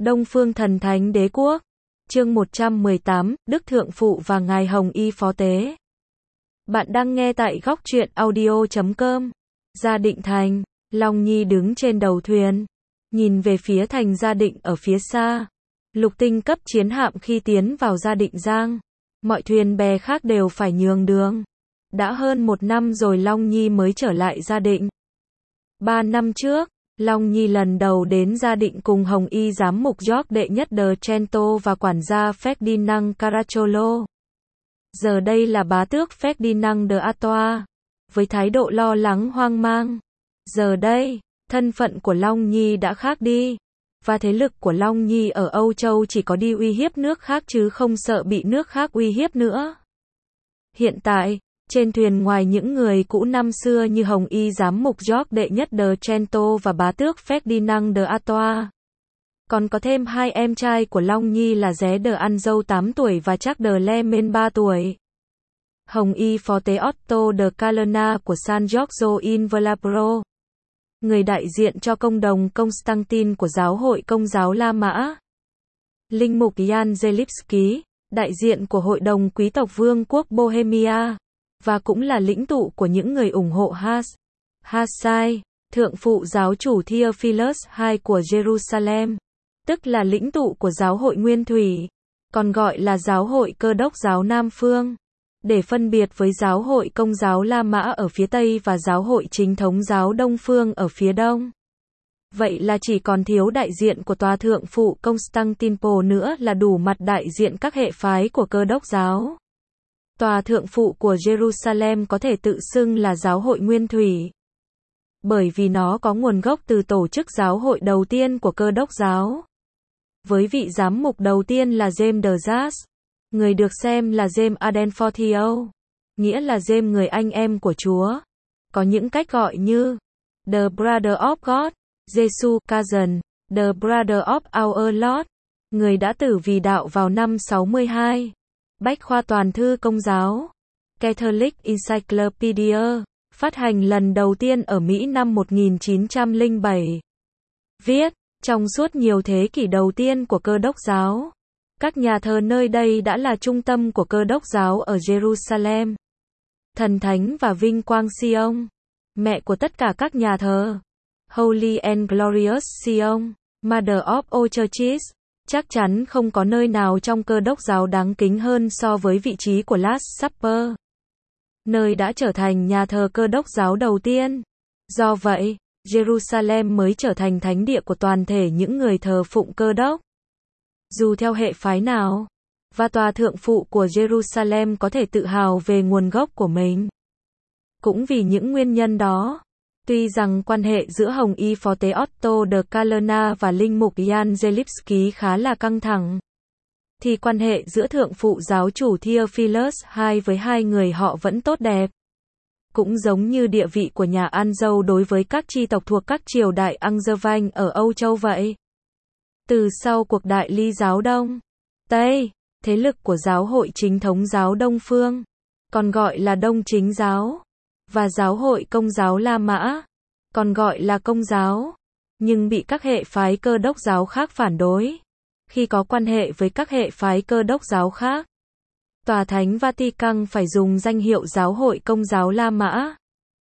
Đông Phương Thần Thánh Đế Quốc. Chương 118, Đức Thượng Phụ và Ngài Hồng Y Phó Tế. Bạn đang nghe tại góc truyện audio.com. Gia Định Thành, Long Nhi đứng trên đầu thuyền, nhìn về phía thành Gia Định ở phía xa. Lục tinh cấp chiến hạm khi tiến vào Gia Định Giang, mọi thuyền bè khác đều phải nhường đường. Đã hơn 1 năm rồi Long Nhi mới trở lại Gia Định. 3 năm trước, Long Nhi lần đầu đến Gia Định cùng Hồng Y giám mục George đệ nhất de Trento và quản gia Ferdinand Caracciolo. Giờ đây là bá tước Ferdinand de Artois, với thái độ lo lắng hoang mang. Giờ đây, thân phận của Long Nhi đã khác đi, và thế lực của Long Nhi ở Âu Châu chỉ có đi uy hiếp nước khác chứ không sợ bị nước khác uy hiếp nữa. Hiện tại, trên thuyền ngoài những người cũ năm xưa như Hồng Y giám mục George đệ nhất de Trento và bá tước Ferdinand de Artois, còn có thêm 2 em trai của Long Nhi là Ré de Anjou 8 tuổi và Jacques de Lemen 3 tuổi. Hồng Y phó tế Otto de Calena của San Giorgio in Velabro, người đại diện cho công đồng Constantine của giáo hội Công giáo La Mã. Linh mục Jan Zelipsky, đại diện của hội đồng quý tộc Vương quốc Bohemia, và cũng là lĩnh tụ của những người ủng hộ Hassai, thượng phụ giáo chủ Theophilus II của Jerusalem, tức là lĩnh tụ của giáo hội Nguyên Thủy, còn gọi là giáo hội Cơ đốc giáo Nam Phương, để phân biệt với giáo hội Công giáo La Mã ở phía Tây và giáo hội Chính thống giáo Đông Phương ở phía Đông. Vậy là chỉ còn thiếu đại diện của tòa thượng phụ Constantinople nữa là đủ mặt đại diện các hệ phái của Cơ đốc giáo. Tòa thượng phụ của Jerusalem có thể tự xưng là giáo hội Nguyên Thủy, bởi vì nó có nguồn gốc từ tổ chức giáo hội đầu tiên của Cơ đốc giáo, với vị giám mục đầu tiên là James de Jas, người được xem là James Adenfortio, nghĩa là James người anh em của Chúa. Có những cách gọi như The Brother of God, Jesus Cousin, The Brother of Our Lord, người đã tử vì đạo vào năm 62. Bách khoa toàn thư Công giáo, Catholic Encyclopedia, phát hành lần đầu tiên ở Mỹ năm 1907. Viết, trong suốt nhiều thế kỷ đầu tiên của Cơ đốc giáo, các nhà thờ nơi đây đã là trung tâm của Cơ đốc giáo ở Jerusalem. Thần thánh và vinh quang Sion, mẹ của tất cả các nhà thờ. Holy and Glorious Sion, Mother of all churches. Chắc chắn không có nơi nào trong Cơ đốc giáo đáng kính hơn so với vị trí của Last Supper, nơi đã trở thành nhà thờ Cơ đốc giáo đầu tiên. Do vậy, Jerusalem mới trở thành thánh địa của toàn thể những người thờ phụng Cơ đốc, dù theo hệ phái nào, và tòa thượng phụ của Jerusalem có thể tự hào về nguồn gốc của mình. Cũng vì những nguyên nhân đó, tuy rằng quan hệ giữa Hồng Y phó tế Otto de Calena và linh mục Jan Zelipsky khá là căng thẳng, thì quan hệ giữa thượng phụ giáo chủ Theophilus II với hai người họ vẫn tốt đẹp. Cũng giống như địa vị của nhà Anjou đối với các chi tộc thuộc các triều đại Angevin ở Âu Châu vậy. Từ sau cuộc đại ly giáo Đông Tây, thế lực của giáo hội Chính thống giáo Đông Phương, còn gọi là Đông Chính giáo, và giáo hội Công giáo La Mã, còn gọi là Công giáo, nhưng bị các hệ phái Cơ đốc giáo khác phản đối. Khi có quan hệ với các hệ phái Cơ đốc giáo khác, Tòa Thánh Vatican phải dùng danh hiệu giáo hội Công giáo La Mã,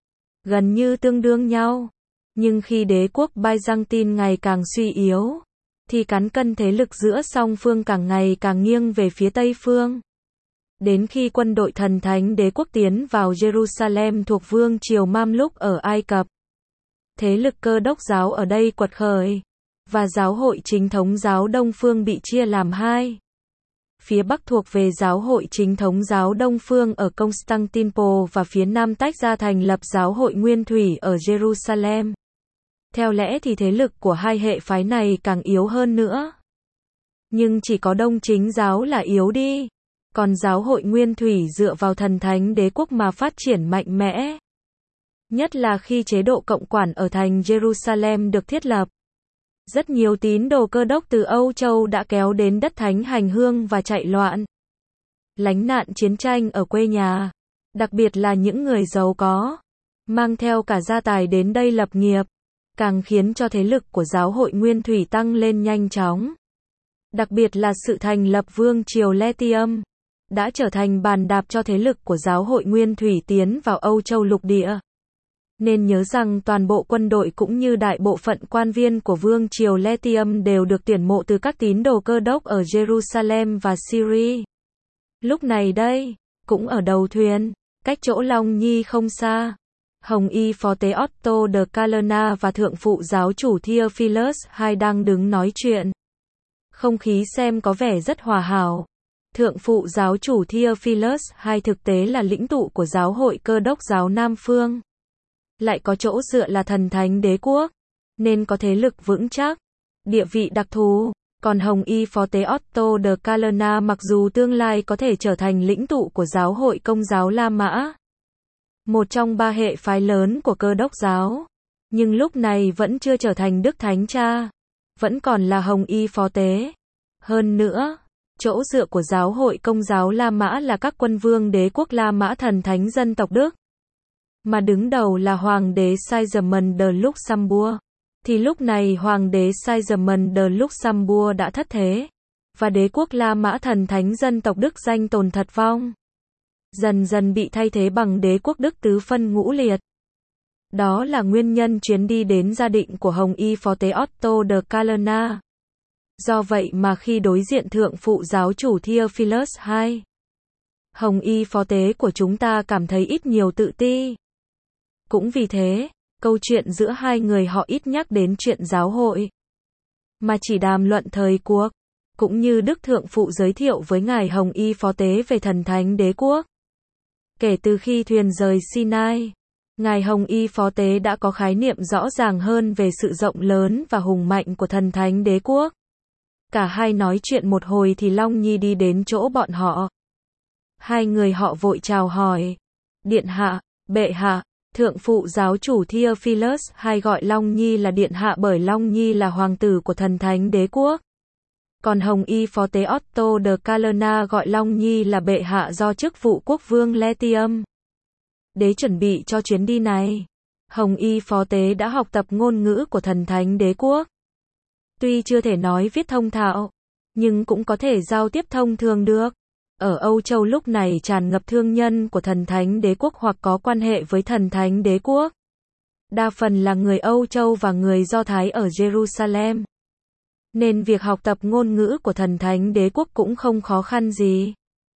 gần như tương đương nhau. Nhưng khi đế quốc Byzantine ngày càng suy yếu, thì cán cân thế lực giữa song phương càng ngày càng nghiêng về phía Tây phương. Đến khi quân đội Thần Thánh Đế quốc tiến vào Jerusalem thuộc vương triều Mamluk ở Ai Cập, thế lực Cơ đốc giáo ở đây quật khởi, và giáo hội Chính thống giáo Đông Phương bị chia làm hai. Phía Bắc thuộc về giáo hội Chính thống giáo Đông Phương ở Constantinople và phía Nam tách ra thành lập giáo hội Nguyên Thủy ở Jerusalem. Theo lẽ thì thế lực của hai hệ phái này càng yếu hơn nữa. Nhưng chỉ có Đông Chính giáo là yếu đi, còn giáo hội Nguyên Thủy dựa vào Thần Thánh Đế quốc mà phát triển mạnh mẽ. Nhất là khi chế độ cộng quản ở thành Jerusalem được thiết lập. Rất nhiều tín đồ Cơ đốc từ Âu Châu đã kéo đến đất thánh hành hương và chạy loạn, lánh nạn chiến tranh ở quê nhà, đặc biệt là những người giàu có, mang theo cả gia tài đến đây lập nghiệp, càng khiến cho thế lực của giáo hội Nguyên Thủy tăng lên nhanh chóng. Đặc biệt là sự thành lập Vương triều Latium, đã trở thành bàn đạp cho thế lực của giáo hội Nguyên Thủy tiến vào Âu Châu lục địa. Nên nhớ rằng toàn bộ quân đội cũng như đại bộ phận quan viên của Vương triều Latium đều được tuyển mộ từ các tín đồ Cơ đốc ở Jerusalem và Syria. Lúc này đây, cũng ở đầu thuyền, cách chỗ Long Nhi không xa, Hồng Y phó tế Otto de Calerna và thượng phụ giáo chủ Theophilus II đang đứng nói chuyện. Không khí xem có vẻ rất hòa hảo. Thượng phụ giáo chủ Theophilus II thực tế là lĩnh tụ của giáo hội Cơ đốc giáo Nam Phương. Lại có chỗ dựa là thần thánh đế quốc, nên có thế lực vững chắc, địa vị đặc thù. Còn Hồng Y phó tế Otto de Calerna mặc dù tương lai có thể trở thành lĩnh tụ của giáo hội Công giáo La Mã, một trong ba hệ phái lớn của Cơ đốc giáo, nhưng lúc này vẫn chưa trở thành Đức Thánh Cha, vẫn còn là Hồng Y phó tế. Hơn nữa, chỗ dựa của giáo hội Công giáo La Mã là các quân vương đế quốc La Mã thần thánh dân tộc Đức, mà đứng đầu là Hoàng đế Sigismund de Luxembourg. Thì lúc này Hoàng đế Sigismund de Luxembourg đã thất thế, và đế quốc La Mã thần thánh dân tộc Đức danh tồn thật vong, dần dần bị thay thế bằng đế quốc Đức tứ phân ngũ liệt. Đó là nguyên nhân chuyến đi đến gia định của Hồng Y phó tế Otto de Calerna. Do vậy mà khi đối diện thượng phụ giáo chủ Theophilus II, Hồng Y phó tế của chúng ta cảm thấy ít nhiều tự ti. Cũng vì thế, câu chuyện giữa hai người họ ít nhắc đến chuyện giáo hội, mà chỉ đàm luận thời cuộc, cũng như Đức Thượng Phụ giới thiệu với ngài Hồng Y phó tế về thần thánh đế quốc. Kể từ khi thuyền rời Sinai, ngài Hồng Y phó tế đã có khái niệm rõ ràng hơn về sự rộng lớn và hùng mạnh của thần thánh đế quốc. Cả hai nói chuyện một hồi thì Long Nhi đi đến chỗ bọn họ. Hai người họ vội chào hỏi. Điện hạ, bệ hạ. Thượng phụ giáo chủ Theophilus II gọi Long Nhi là điện hạ bởi Long Nhi là hoàng tử của thần thánh đế quốc. Còn Hồng Y phó tế Otto de Calerna gọi Long Nhi là bệ hạ do chức vụ quốc vương Latium. Để chuẩn bị cho chuyến đi này, Hồng Y phó tế đã học tập ngôn ngữ của thần thánh đế quốc. Tuy chưa thể nói viết thông thạo, nhưng cũng có thể giao tiếp thông thường được. Ở Âu Châu lúc này tràn ngập thương nhân của thần thánh đế quốc hoặc có quan hệ với thần thánh đế quốc. Đa phần là người Âu Châu và người Do Thái ở Jerusalem. Nên việc học tập ngôn ngữ của thần thánh đế quốc cũng không khó khăn gì.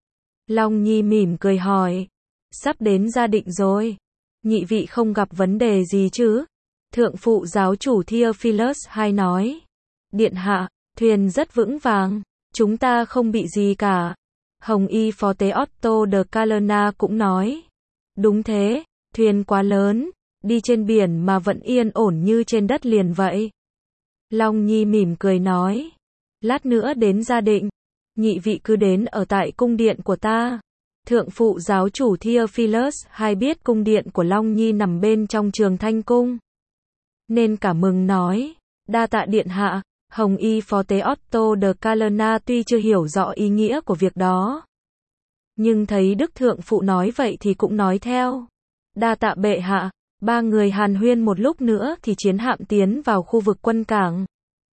Long Nhi mỉm cười hỏi. Sắp đến gia định rồi. Nhị vị không gặp vấn đề gì chứ? Thượng phụ giáo chủ Theophilus II nói. Điện hạ, thuyền rất vững vàng. Chúng ta không bị gì cả. Hồng Y phó tế Otto de Calerna cũng nói. Đúng thế, thuyền quá lớn, đi trên biển mà vẫn yên ổn như trên đất liền vậy. Long Nhi mỉm cười nói. Lát nữa đến gia định, nhị vị cứ đến ở tại cung điện của ta. Thượng phụ giáo chủ Theophilus II biết cung điện của Long Nhi nằm bên trong Trường Thanh Cung, nên cả mừng nói. Đa tạ điện hạ. Hồng Y phó tế Otto de Calerna tuy chưa hiểu rõ ý nghĩa của việc đó, nhưng thấy Đức Thượng Phụ nói vậy thì cũng nói theo. Đa tạ bệ hạ. Ba người hàn huyên một lúc nữa thì chiến hạm tiến vào khu vực quân cảng.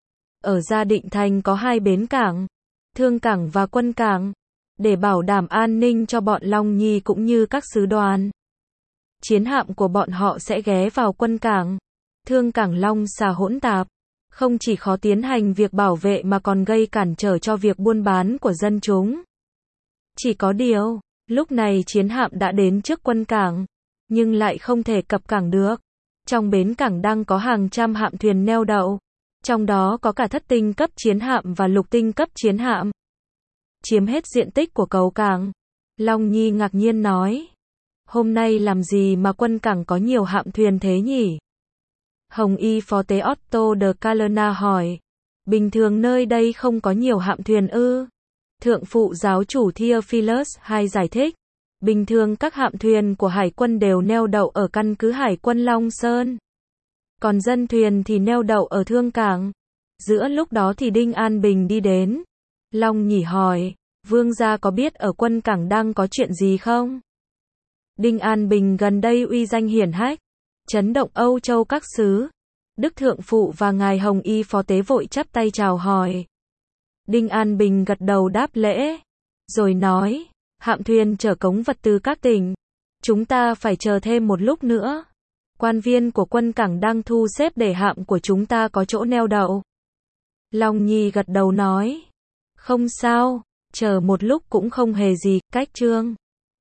Ở Gia Định Thành có hai bến cảng, Thương Cảng và Quân Cảng, để bảo đảm an ninh cho bọn Long Nhi cũng như các sứ đoàn. Chiến hạm của bọn họ sẽ ghé vào Quân Cảng. Thương Cảng Long Xà hỗn tạp, không chỉ khó tiến hành việc bảo vệ mà còn gây cản trở cho việc buôn bán của dân chúng. Chỉ có điều, lúc này chiến hạm đã đến trước Quân Cảng, nhưng lại không thể cập cảng được. Trong bến cảng đang có hàng trăm hạm thuyền neo đậu, trong đó có cả thất tinh cấp chiến hạm và lục tinh cấp chiến hạm, chiếm hết diện tích của cầu cảng. Long Nhi ngạc nhiên nói. Hôm nay làm gì mà Quân Cảng có nhiều hạm thuyền thế nhỉ? Hồng Y phó tế Otto de Calerna hỏi. Bình thường nơi đây không có nhiều hạm thuyền ư? Thượng phụ giáo chủ Theophilus II giải thích. Bình thường các hạm thuyền của hải quân đều neo đậu ở căn cứ hải quân Long Sơn. Còn dân thuyền thì neo đậu ở Thương Cảng. Giữa lúc đó thì Đinh An Bình đi đến. Long Nhỉ hỏi, vương gia có biết ở Quân Cảng đang có chuyện gì không? Đinh An Bình gần đây uy danh hiển hách, chấn động Âu Châu các xứ. Đức Thượng Phụ và ngài Hồng Y phó tế vội chắp tay chào hỏi. Đinh An Bình gật đầu đáp lễ, rồi nói, hạm thuyền chở cống vật từ các tỉnh. Chúng ta phải chờ thêm một lúc nữa. Quan viên của quân cảng đang thu xếp để hạm của chúng ta có chỗ neo đậu. Long Nhi gật đầu nói, không sao, chờ một lúc cũng không hề gì, cách Trương